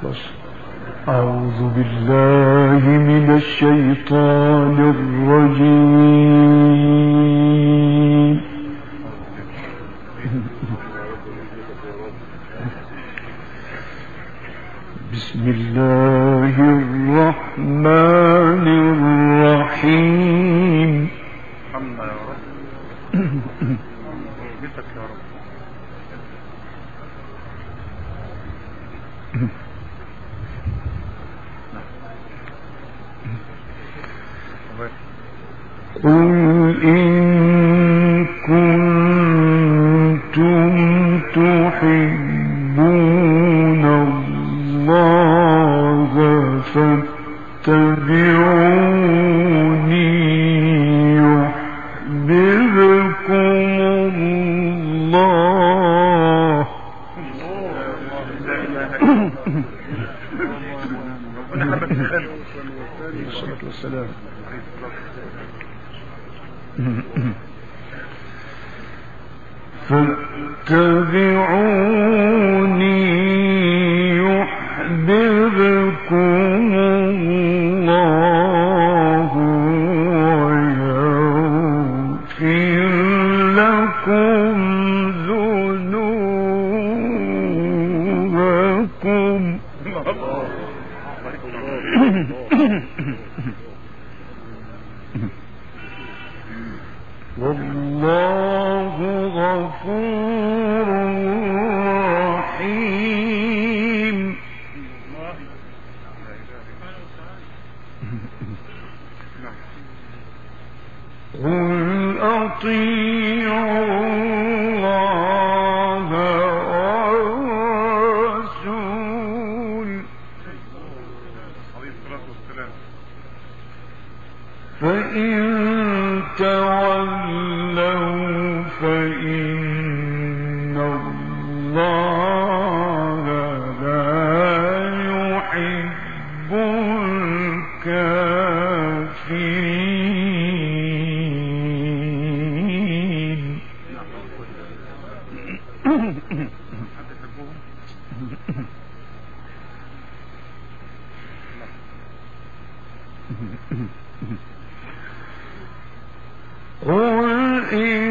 أعوذ بالله من الشيطان الرجيم. بسم الله الرحمن الرحيم. محمد يا رب بيتك يا رب. قل إن كنتم تحبون الله فاتبعوني يحببكم الله. الصلاة والسلام. فاتبعوني يحببكم الله ويغفر لكم ذنوبكم. والله غفور رحيم. قل أطيعوا الله والرسول فإن تولوا فإن الله لا يحب الكافرين. قل إن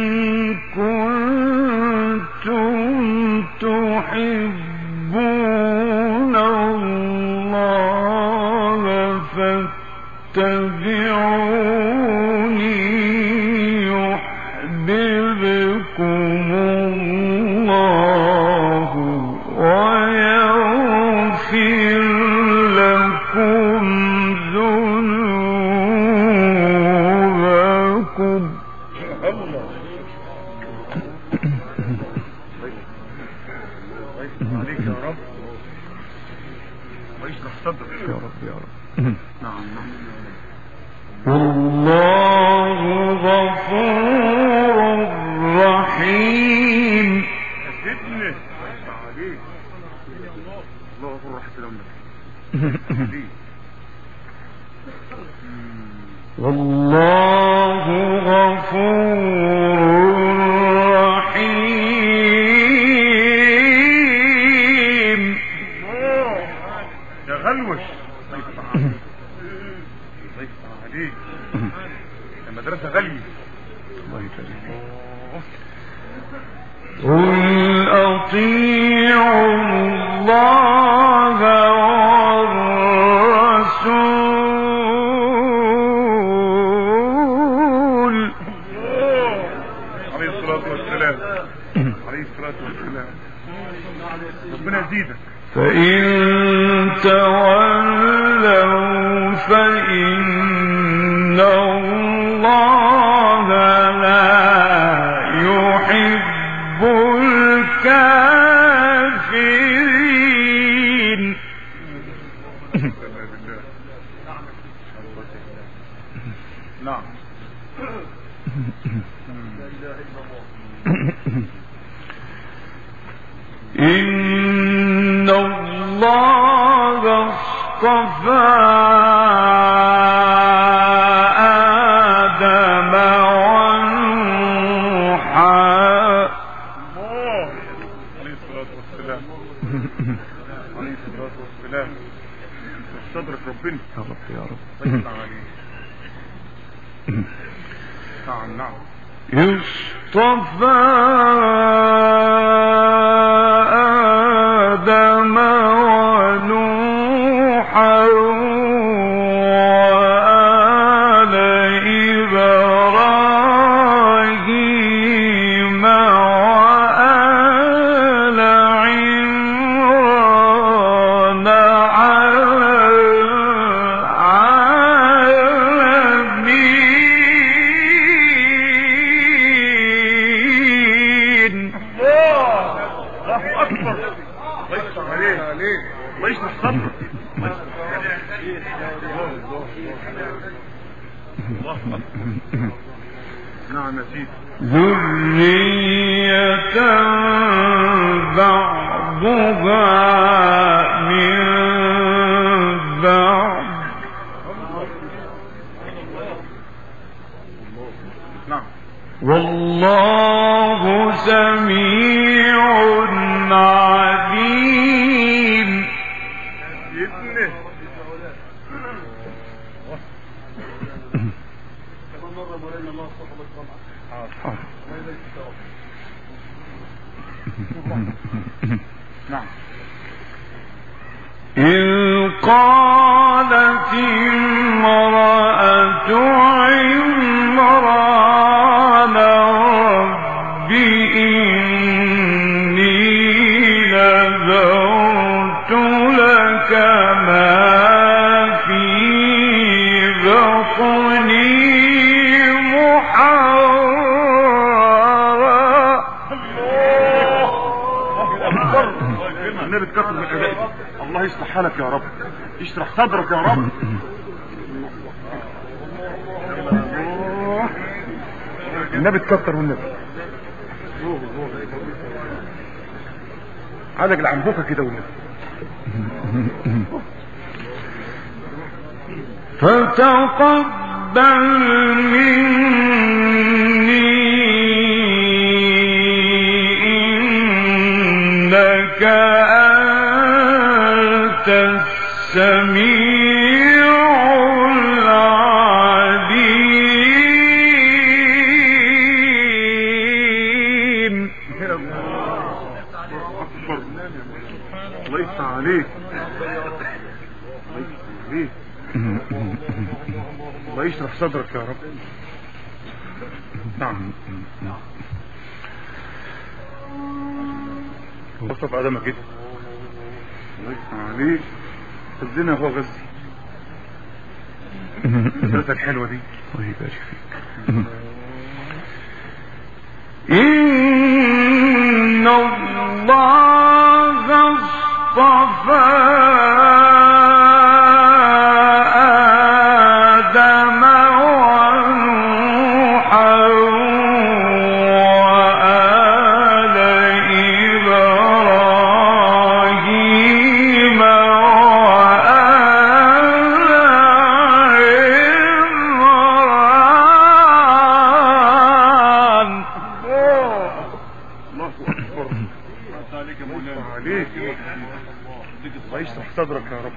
كنتم تحبون الله فاتبعوني يحببكم الله ويغفر لكم ذنوبكم. عليك يا رب ويشرح صدرك يا رب يا رب. نعم. والله غفور رحيم. سيدنا عليك الله غفور رحيم. والله غفور رحيم. يا غلوش الله عليك. المدرسة غالية. الله يكرمك. قل أطيعوا الله والرسول عليه الصلاة والسلام. عليه الصلاة والسلام. ربنا يزيدك. فإن تولوا فإن الله لا يحب الكافرين. نعم. إن الله اصطفى آدم ونوحا والسلام. عليه الصلاة والسلام. صدرك ربنا يا رب يا رب. طيب عليه. نعم نعم. اصطفى آدم ونوحا وآل إبراهيم وآل عمران الله يشرح صدرك. نعم يا سيدي. ذرية بعضها من بعض نعم. والله سميع عليم. ابنه نعم. إذ قالت امرأة عمران رب إني نذرت لك ما في بطني محررا. النبي تكتر من أدائك. الله يصلح حالك يا رب. يشرح صدرك يا رب. النبي تكتر والنبي. عالج العنبوكة كده والنبي. فتقبل مني إنك أنت السميع العليم. الله يفتح عليك. الله يشرح صدرك يا رب. نعم. وصف آدم كده. الله يفتح عليك. الزنا هو غزي. الثلاثة الحلوة دي. الله يبارك فيك. إن الله اصطفى آدم ونوحا وآل إبراهيم وآل عمران. الله أكبر. عليك يا مولانا. عليك. الله يشرح صدرك يا رب.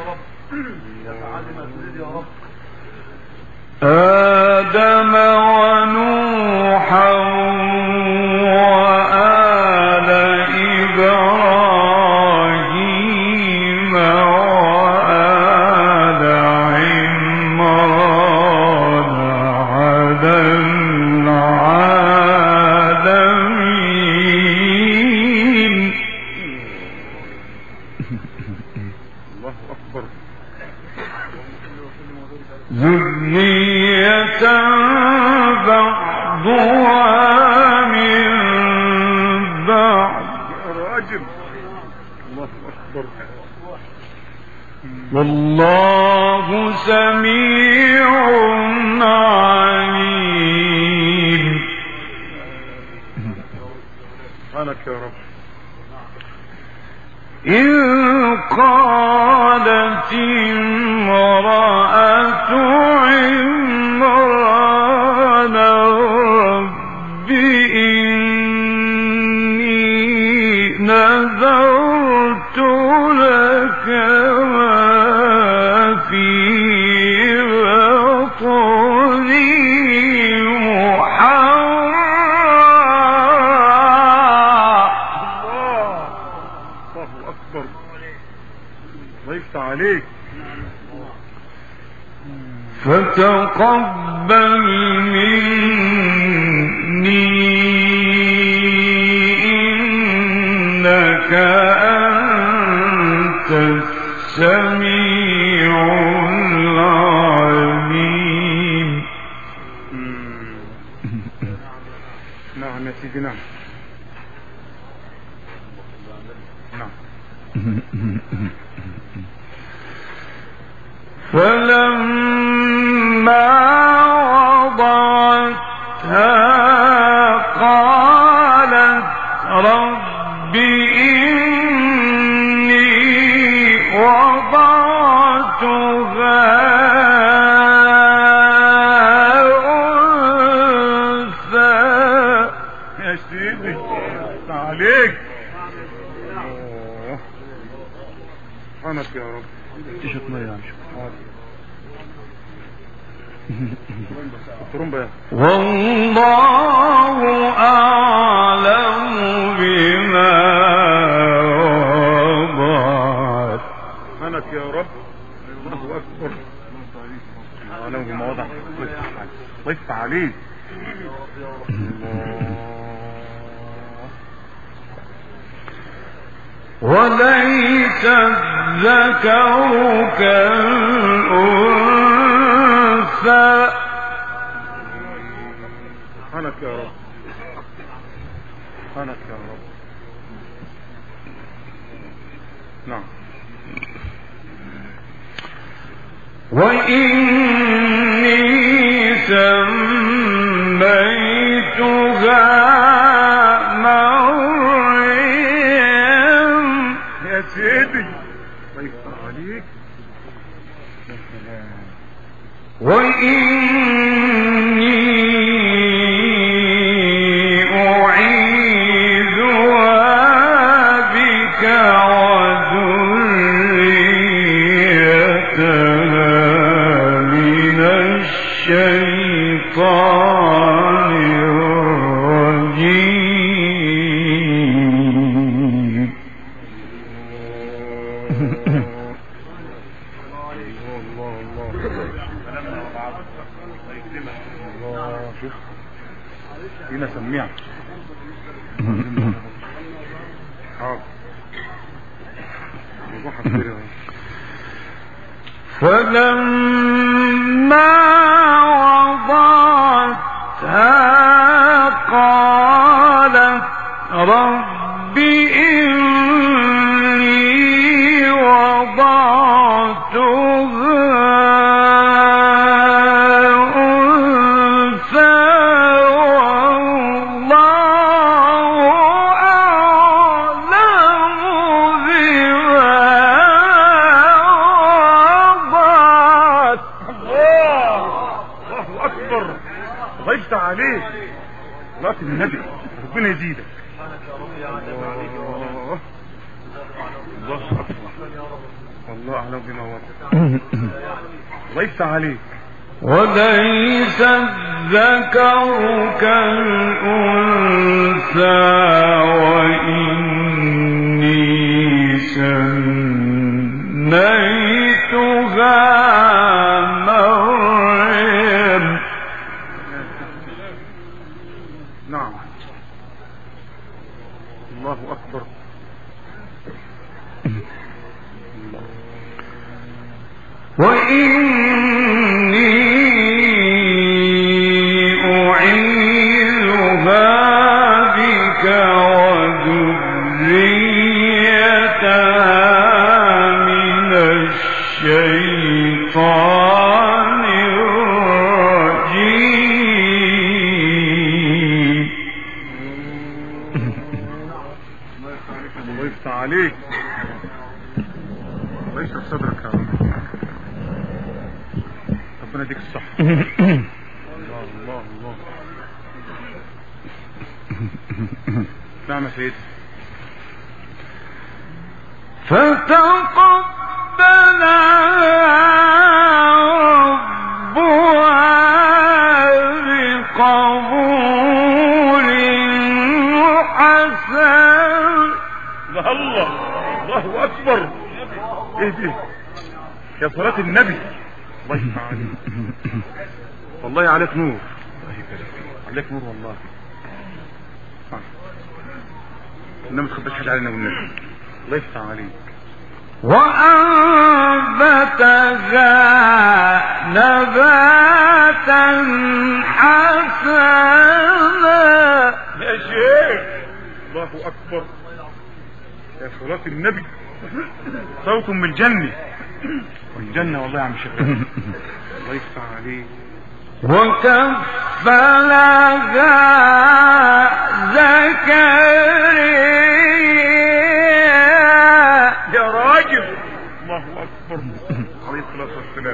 آدم ونوحا وآل إبراهيم وآل عمران على العالمين. الله أكبر. ذرية بعضها من بعض يا راجل. الله أكبر. والله سميع عليم. سبحانك يا رب. إذ قالت امرأة عمران رب إني نذرت نذرت لك ما في بطني الله اكبر. ضيفت عليك. فتقبل مني إنك أنت السميع العليم. نعم يا سيدي. نعم نعم. فلما وضعتها قالت رب إني وضعتها أنثى. يا سيدي عليك. سبحانك يا رب. تشوف ما يا والله أعلم بما وضعت. سبحانك يا رب. الله أكبر. أعلم بما وضعت. ضيفت عليك. وليس الذكر كالأنثى. سبحانك يا رب. سبحانك يا رب. نعم. وإني سميتها مريم. يا سيدي ضيفت عليك. وإني أعيذها بك وذريتها من الشيطان الرجيم. شوف هنا سميع. فلما وضعتها قالت رب إني وضعتها عليك. صلاة النبي ربنا يزيدك. الله أكبر. والله أعلم بما وضع. ضيفت عليك. وليس الذكر كالأنثى وإني سميتها مريم. نعم. الله أكبر. وإني أعيذها بك وذريتها من الشيطان الرجيم. ضيفت عليك. ضيفت صدرك يا رب. ربنا يديك الصحة. الله الله الله. نعم يا سيدي. الله اكبر. ايه دي يا صلاة النبي؟ الله يفتح عليك، والله عليك نور، عليك نور والله. انما تخبش حاجة علينا والنبي، الله يفتح عليك. وأنبتها نباتا حسنا. يا شيخ الله اكبر يا صلاة النبي، صوت من الجنة، والجنة والله يا عم شيخ الله يفتح عليك. وكفلها زكريا. يا راجل الله اكبر عليه الصلاة والسلام.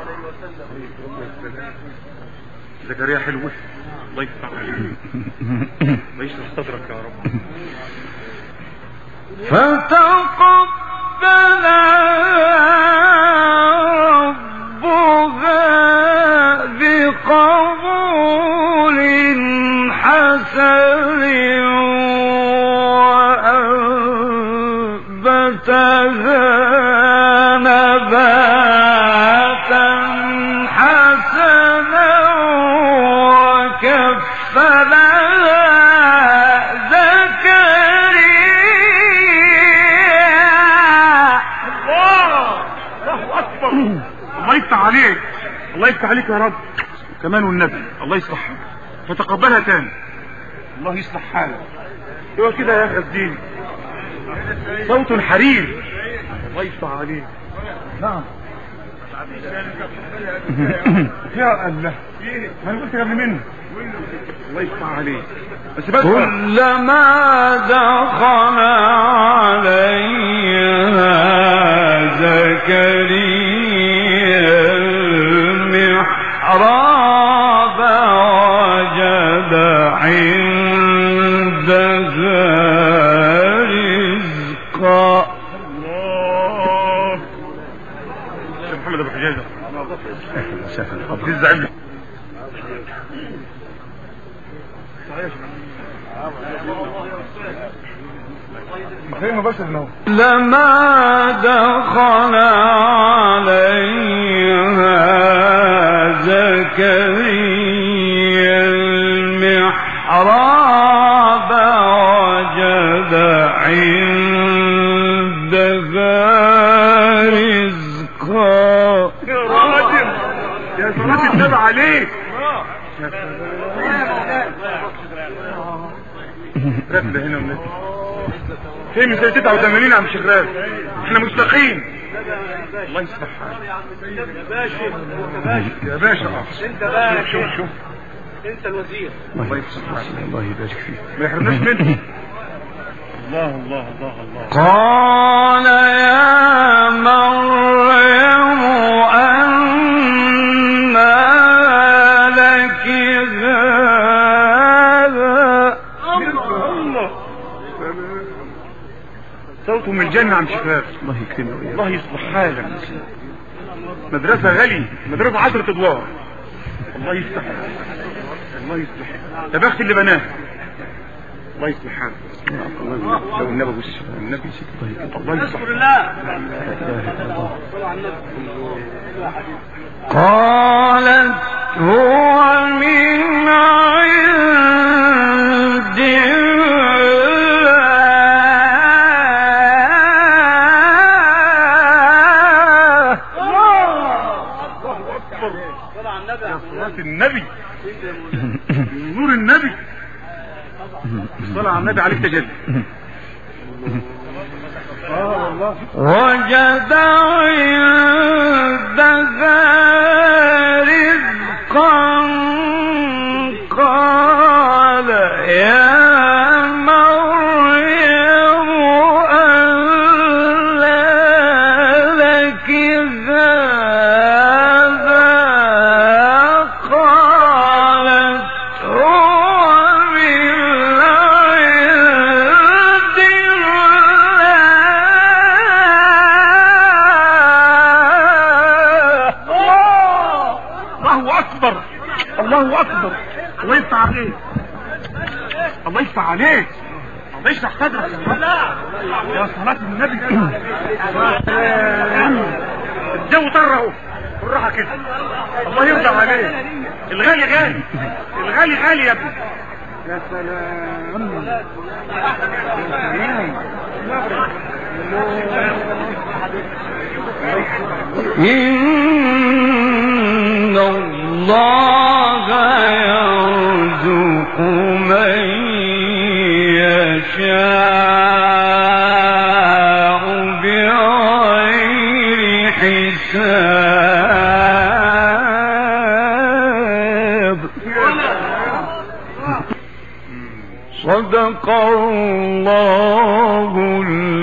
زكريا حلوة، الله يفتح عليك، الله يشرح صدرك يا رب. فتقبلها ربها بقبول حسن وأنبتها نباتا حسنا وكفلها الله يفتح عليك، الله يفتح عليك يا رب كمان والنبي، الله يصلحك. فتقبلها تاني، الله يصلح حالك. هو كده يا اخي الدين، صوت الحرير، الله يفتح عليك. نعم يا الله، ما انا قلت قبل منه، الله يفتح عليك. بس كلما دخل عليها زكريا المحراب وجد عندها رزقا. الله يا محمد ابو حجاجه، عبد الزعيم لما دخل عليها زكريا المحراب وجد عندها رزقا. يا راجل يا صلاة النبي عليك. رد هنا ونزل فين من 89 يا عم شغال، احنا مشتاقين. الله يصلح حالك يا باشا. انت بقى شوف انت الوزير، الله يصلح حالك، الله يبارك فيك، ما يحرمناش منه. الله الله الله الله. قال يا مريم أنى لك هذا. الله صوته من الجنة عم شباب، الله يكرمه، الله يصلح حالك. مدرسة غالية، مدرسة 10 ادوار، الله يصلح، الله يصلح. يا بخت اللي بناه، الله يصلح حالك. لو النبي بص النبي الله يصلح. قالت هو من عند النبي، نور النبي، الصلاة على النبي عليه تجلي. والله وجد عندها رزقا قال يا مريم أنى لك هذا. قالت هو من عند الله. الله اكبر. الله يفتح عليك، الله يفتح عليك، الله يشرح صدرك يا صلاة النبي. الجو طره بالراحه كده، الله يرضى عليك. الغالي غالي، الغالي غالي يا ابني. يا سلام إن الله يرزق من يشاء بغير حساب. صدق الله